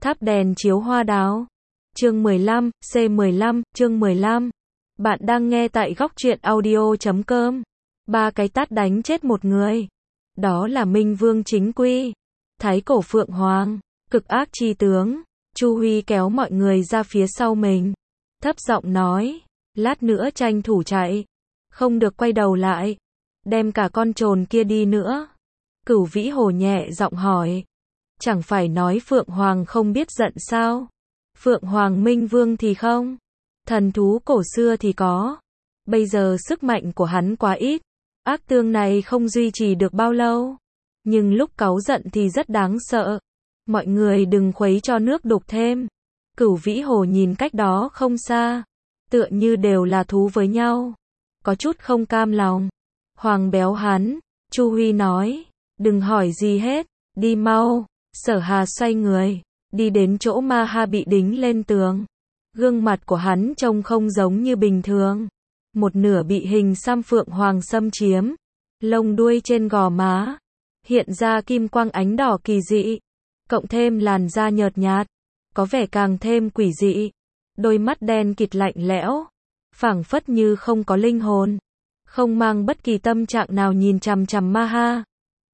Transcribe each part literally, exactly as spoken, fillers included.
Tháp đèn chiếu hoa đào. Chương mười lăm, C mười lăm, chương mười lăm. Bạn đang nghe tại góc truyện audio chấm com. Ba cái tát đánh chết một người. Đó là Minh Vương chính quy. Thái cổ Phượng Hoàng, cực ác chi tướng. Chu Huy kéo mọi người ra phía sau mình. Thấp giọng nói, lát nữa tranh thủ chạy. Không được quay đầu lại. Đem cả con trồn kia đi nữa. Cửu Vĩ Hồ nhẹ giọng hỏi. Chẳng phải nói Phượng Hoàng không biết giận sao? Phượng Hoàng Minh Vương thì không. Thần thú cổ xưa thì có. Bây giờ sức mạnh của hắn quá ít. Ác tương này không duy trì được bao lâu. Nhưng lúc cáu giận thì rất đáng sợ. Mọi người đừng khuấy cho nước đục thêm. Cửu Vĩ Hồ nhìn cách đó không xa. Tựa như đều là thú với nhau. Có chút không cam lòng. Hoàng béo hắn. Chu Huy nói. Đừng hỏi gì hết. Đi mau. Sở Hà xoay người. Đi đến chỗ Ma Ha bị đính lên tường. Gương mặt của hắn trông không giống như bình thường. Một nửa bị hình xăm Phượng Hoàng xâm chiếm. Lông đuôi trên gò má. Hiện ra kim quang ánh đỏ kỳ dị. Cộng thêm làn da nhợt nhạt. Có vẻ càng thêm quỷ dị. Đôi mắt đen kịt lạnh lẽo. Phảng phất như không có linh hồn. Không mang bất kỳ tâm trạng nào nhìn chằm chằm Ma Ha.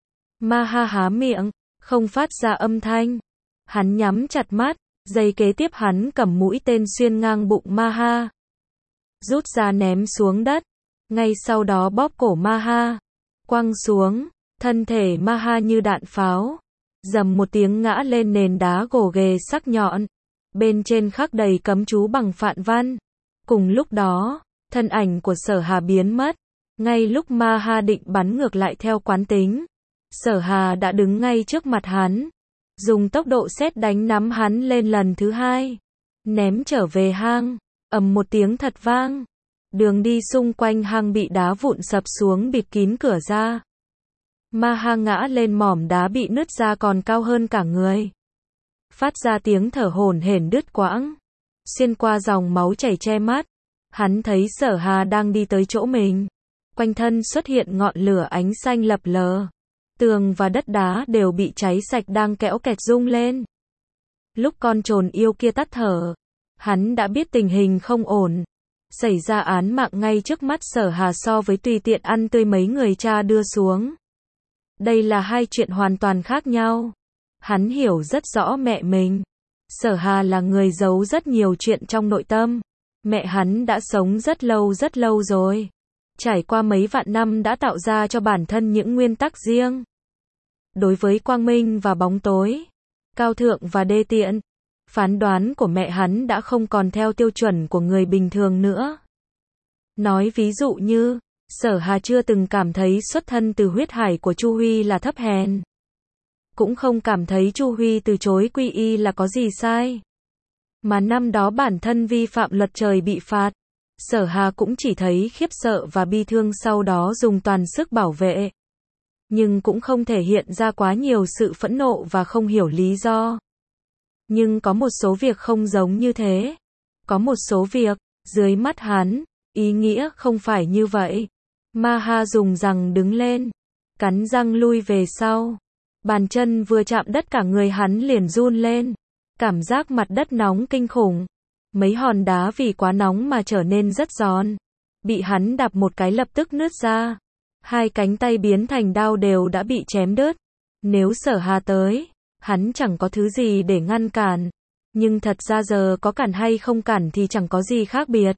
Ma Ha há miệng. Không phát ra âm thanh. Hắn nhắm chặt mắt. Giây kế tiếp hắn cầm mũi tên xuyên ngang bụng Ma Ha. Rút ra ném xuống đất. Ngay sau đó bóp cổ Ma Ha. Quăng xuống. Thân thể Ma Ha như đạn pháo. Dầm một tiếng ngã lên nền đá gồ ghề sắc nhọn. Bên trên khắc đầy cấm chú bằng phạn văn. Cùng lúc đó, thân ảnh của Sở Hà biến mất. Ngay lúc Ma Ha định bắn ngược lại theo quán tính. Sở Hà đã đứng ngay trước mặt hắn. Dùng tốc độ sét đánh nắm hắn lên lần thứ hai. Ném trở về hang. Ầm một tiếng thật vang. Đường đi xung quanh hang bị đá vụn sập xuống bịt kín cửa ra. Ma Ha ngã lên mỏm đá bị nứt ra còn cao hơn cả người. Phát ra tiếng thở hổn hển đứt quãng. Xuyên qua dòng máu chảy che mắt. Hắn thấy Sở Hà đang đi tới chỗ mình. Quanh thân xuất hiện ngọn lửa ánh xanh lập lờ. Tường và đất đá đều bị cháy sạch đang kẽo kẹt rung lên. Lúc con trồn yêu kia tắt thở, hắn đã biết tình hình không ổn. Xảy ra án mạng ngay trước mắt Sở Hà so với tùy tiện ăn tươi mấy người cha đưa xuống. Đây là hai chuyện hoàn toàn khác nhau. Hắn hiểu rất rõ mẹ mình. Sở Hà là người giấu rất nhiều chuyện trong nội tâm. Mẹ hắn đã sống rất lâu rất lâu rồi. Trải qua mấy vạn năm đã tạo ra cho bản thân những nguyên tắc riêng. Đối với quang minh và bóng tối, cao thượng và đê tiện, phán đoán của mẹ hắn đã không còn theo tiêu chuẩn của người bình thường nữa. Nói ví dụ như, Sở Hà chưa từng cảm thấy xuất thân từ huyết hải của Chu Huy là thấp hèn. Cũng không cảm thấy Chu Huy từ chối quy y là có gì sai. Mà năm đó bản thân vi phạm luật trời bị phạt. Sở Hà cũng chỉ thấy khiếp sợ và bi thương, sau đó dùng toàn sức bảo vệ. Nhưng cũng không thể hiện ra quá nhiều sự phẫn nộ và không hiểu lý do. Nhưng có một số việc không giống như thế. Có một số việc, dưới mắt hắn, ý nghĩa không phải như vậy. Ma Ha dùng răng đứng lên, cắn răng lui về sau. Bàn chân vừa chạm đất cả người hắn liền run lên. Cảm giác mặt đất nóng kinh khủng. Mấy hòn đá vì quá nóng mà trở nên rất giòn. Bị hắn đạp một cái lập tức nứt ra. Hai cánh tay biến thành đao đều đã bị chém đứt. Nếu Sở Hà tới, hắn chẳng có thứ gì để ngăn cản. Nhưng thật ra giờ có cản hay không cản thì chẳng có gì khác biệt.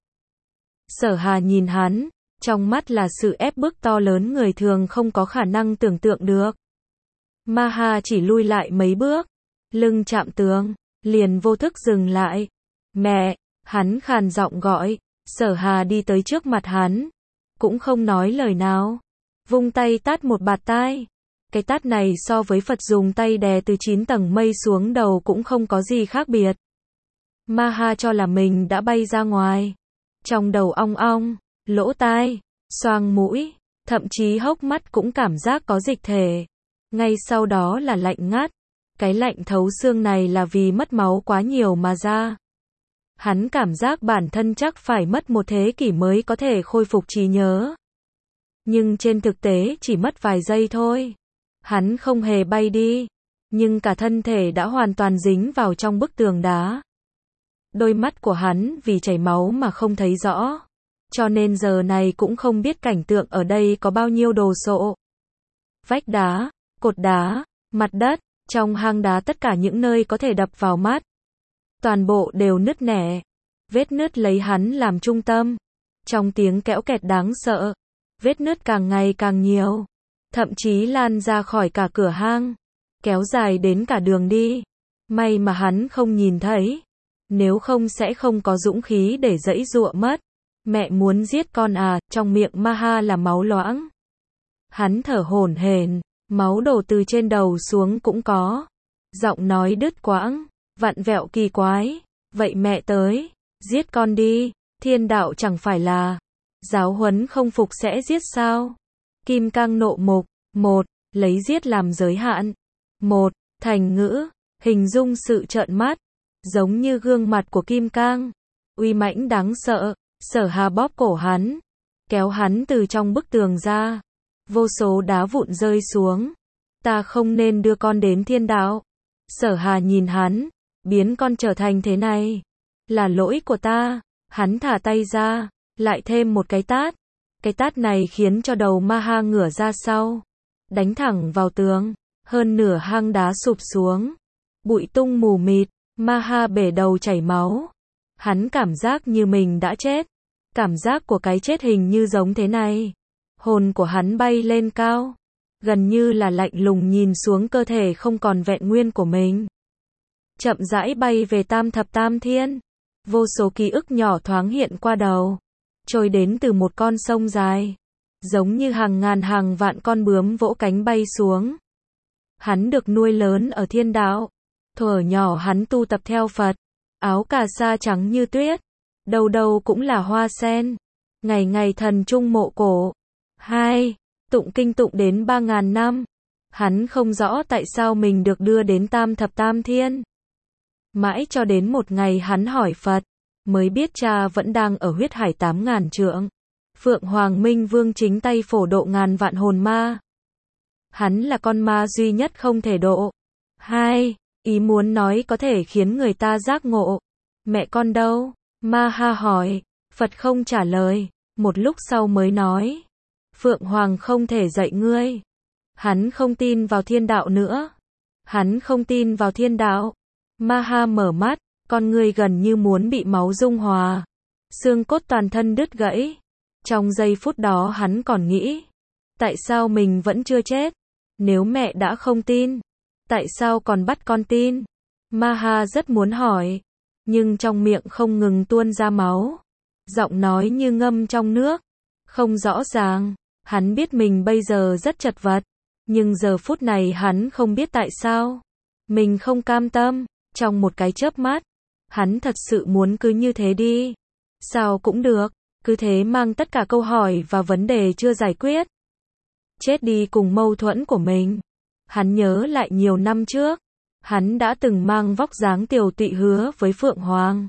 Sở Hà nhìn hắn, trong mắt là sự ép bức to lớn người thường không có khả năng tưởng tượng được. Ma Ha chỉ lui lại mấy bước, lưng chạm tường, liền vô thức dừng lại. Mẹ, hắn khàn giọng gọi. Sở Hà đi tới trước mặt hắn, cũng không nói lời nào, vung tay tát một bạt tai. Cái tát này so với Phật dùng tay đè từ chín tầng mây xuống đầu cũng không có gì khác biệt. Ma Ha cho là mình đã bay ra ngoài. Trong đầu ong ong, lỗ tai, xoang mũi, thậm chí hốc mắt cũng cảm giác có dịch thể. Ngay sau đó là lạnh ngắt. Cái lạnh thấu xương này là vì mất máu quá nhiều mà ra. Hắn cảm giác bản thân chắc phải mất một thế kỷ mới có thể khôi phục trí nhớ. Nhưng trên thực tế chỉ mất vài giây thôi. Hắn không hề bay đi, nhưng cả thân thể đã hoàn toàn dính vào trong bức tường đá. Đôi mắt của hắn vì chảy máu mà không thấy rõ, cho nên giờ này cũng không biết cảnh tượng ở đây có bao nhiêu đồ sộ. Vách đá, cột đá, mặt đất, trong hang đá tất cả những nơi có thể đập vào mắt. Toàn bộ đều nứt nẻ. Vết nứt lấy hắn làm trung tâm. Trong tiếng kẽo kẹt đáng sợ, vết nứt càng ngày càng nhiều. Thậm chí lan ra khỏi cả cửa hang, kéo dài đến cả đường đi. May mà hắn không nhìn thấy. Nếu không sẽ không có dũng khí để giãy giụa mất. Mẹ muốn giết con à, trong miệng Maha là máu loãng. Hắn thở hổn hển, máu đổ từ trên đầu xuống cũng có. Giọng nói đứt quãng, vặn vẹo kỳ quái. Vậy mẹ tới, giết con đi, thiên đạo chẳng phải là giáo huấn không phục sẽ giết sao? Kim Cang nộ mục, một, lấy giết làm giới hạn. Một, thành ngữ, hình dung sự trợn mắt, giống như gương mặt của Kim Cang, uy mãnh đáng sợ. Sở Hà bóp cổ hắn, kéo hắn từ trong bức tường ra. Vô số đá vụn rơi xuống. Ta không nên đưa con đến thiên đạo. Sở Hà nhìn hắn, biến con trở thành thế này. Là lỗi của ta. Hắn thả tay ra, lại thêm một cái tát. Cái tát này khiến cho đầu Maha ngửa ra sau, đánh thẳng vào tường. Hơn nửa hang đá sụp xuống. Bụi tung mù mịt, Maha bể đầu chảy máu. Hắn cảm giác như mình đã chết. Cảm giác của cái chết hình như giống thế này. Hồn của hắn bay lên cao, gần như là lạnh lùng nhìn xuống cơ thể không còn vẹn nguyên của mình. Chậm rãi bay về tam thập tam thiên. Vô số ký ức nhỏ thoáng hiện qua đầu, trôi đến từ một con sông dài, giống như hàng ngàn hàng vạn con bướm vỗ cánh bay xuống. Hắn được nuôi lớn ở thiên đạo. Thuở nhỏ hắn tu tập theo Phật, áo cà sa trắng như tuyết, đầu đầu cũng là hoa sen. Ngày ngày thần trung mộ cổ. Hai, tụng kinh tụng đến ba ngàn năm. Hắn không rõ tại sao mình được đưa đến tam thập tam thiên. Mãi cho đến một ngày hắn hỏi Phật, mới biết cha vẫn đang ở huyết hải tám ngàn trượng. Phượng Hoàng Minh Vương chính tay phổ độ ngàn vạn hồn ma. Hắn là con ma duy nhất không thể độ. Hai, ý muốn nói có thể khiến người ta giác ngộ. Mẹ con đâu? Maha hỏi. Phật không trả lời. Một lúc sau mới nói. Phượng Hoàng không thể dạy ngươi. Hắn không tin vào thiên đạo nữa. Hắn không tin vào thiên đạo. Maha mở mắt, con ngươi gần như muốn bị máu dung hòa. Xương cốt toàn thân đứt gãy. Trong giây phút đó hắn còn nghĩ. Tại sao mình vẫn chưa chết? Nếu mẹ đã không tin, tại sao còn bắt con tin? Maha rất muốn hỏi, nhưng trong miệng không ngừng tuôn ra máu. Giọng nói như ngâm trong nước. Không rõ ràng. Hắn biết mình bây giờ rất chật vật. Nhưng giờ phút này hắn không biết tại sao. Mình không cam tâm. Trong một cái chớp mắt, hắn thật sự muốn cứ như thế đi. Sao cũng được. Cứ thế mang tất cả câu hỏi và vấn đề chưa giải quyết. Chết đi cùng mâu thuẫn của mình. Hắn nhớ lại nhiều năm trước. Hắn đã từng mang vóc dáng tiều tụy hứa với Phượng Hoàng.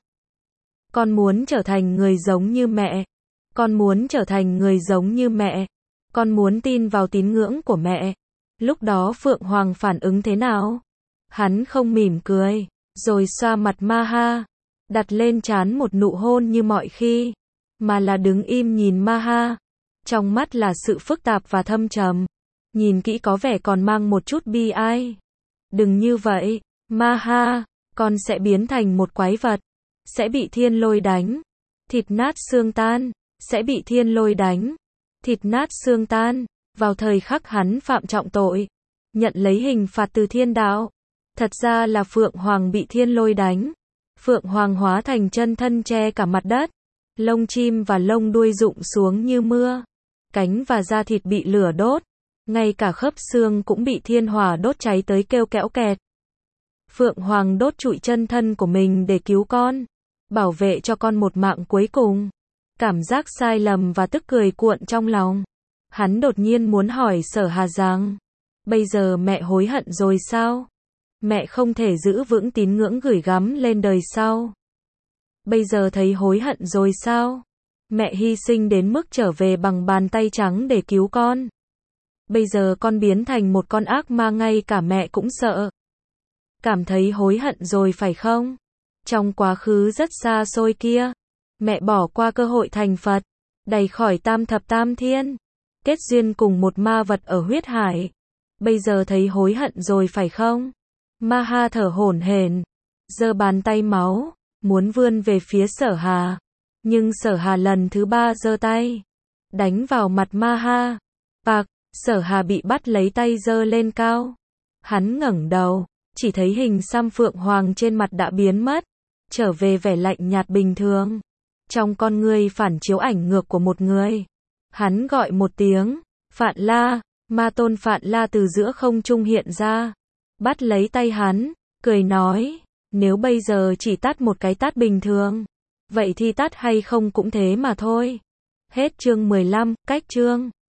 Con muốn trở thành người giống như mẹ. Con muốn trở thành người giống như mẹ. Con muốn tin vào tín ngưỡng của mẹ. Lúc đó Phượng Hoàng phản ứng thế nào? Hắn không mỉm cười, rồi xoa mặt Maha, đặt lên trán một nụ hôn như mọi khi, mà là đứng im nhìn Maha. Trong mắt là sự phức tạp và thâm trầm. Nhìn kỹ có vẻ còn mang một chút bi ai. Đừng như vậy, Maha, con sẽ biến thành một quái vật. Sẽ bị thiên lôi đánh. Thịt nát xương tan. Sẽ bị thiên lôi đánh. Thịt nát xương tan. Vào thời khắc hắn phạm trọng tội, nhận lấy hình phạt từ thiên đạo. Thật ra là Phượng Hoàng bị thiên lôi đánh. Phượng Hoàng hóa thành chân thân che cả mặt đất. Lông chim và lông đuôi rụng xuống như mưa. Cánh và da thịt bị lửa đốt. Ngay cả khớp xương cũng bị thiên hỏa đốt cháy tới kêu kẽo kẹt. Phượng Hoàng đốt trụi chân thân của mình để cứu con. Bảo vệ cho con một mạng cuối cùng. Cảm giác sai lầm và tức cười cuộn trong lòng. Hắn đột nhiên muốn hỏi Sở Hà rằng, bây giờ mẹ hối hận rồi sao? Mẹ không thể giữ vững tín ngưỡng gửi gắm lên đời sau. Bây giờ thấy hối hận rồi sao? Mẹ hy sinh đến mức trở về bằng bàn tay trắng để cứu con. Bây giờ con biến thành một con ác ma ngay cả mẹ cũng sợ. Cảm thấy hối hận rồi phải không? Trong quá khứ rất xa xôi kia, mẹ bỏ qua cơ hội thành Phật, đày khỏi tam thập tam thiên, kết duyên cùng một ma vật ở huyết hải. Bây giờ thấy hối hận rồi phải không? Ma Ha thở hổn hển, giơ bàn tay máu, muốn vươn về phía Sở Hà. Nhưng Sở Hà lần thứ ba giơ tay, đánh vào mặt Ma Ha. Bạc, Sở Hà bị bắt lấy tay giơ lên cao. Hắn ngẩng đầu, chỉ thấy hình xăm phượng hoàng trên mặt đã biến mất, trở về vẻ lạnh nhạt bình thường. Trong con ngươi phản chiếu ảnh ngược của một người. Hắn gọi một tiếng, Phạn La, ma tôn Phạn La từ giữa không trung hiện ra, bắt lấy tay hắn, cười nói, nếu bây giờ chỉ tát một cái tát bình thường, vậy thì tát hay không cũng thế mà thôi. Hết chương mười lăm, cách chương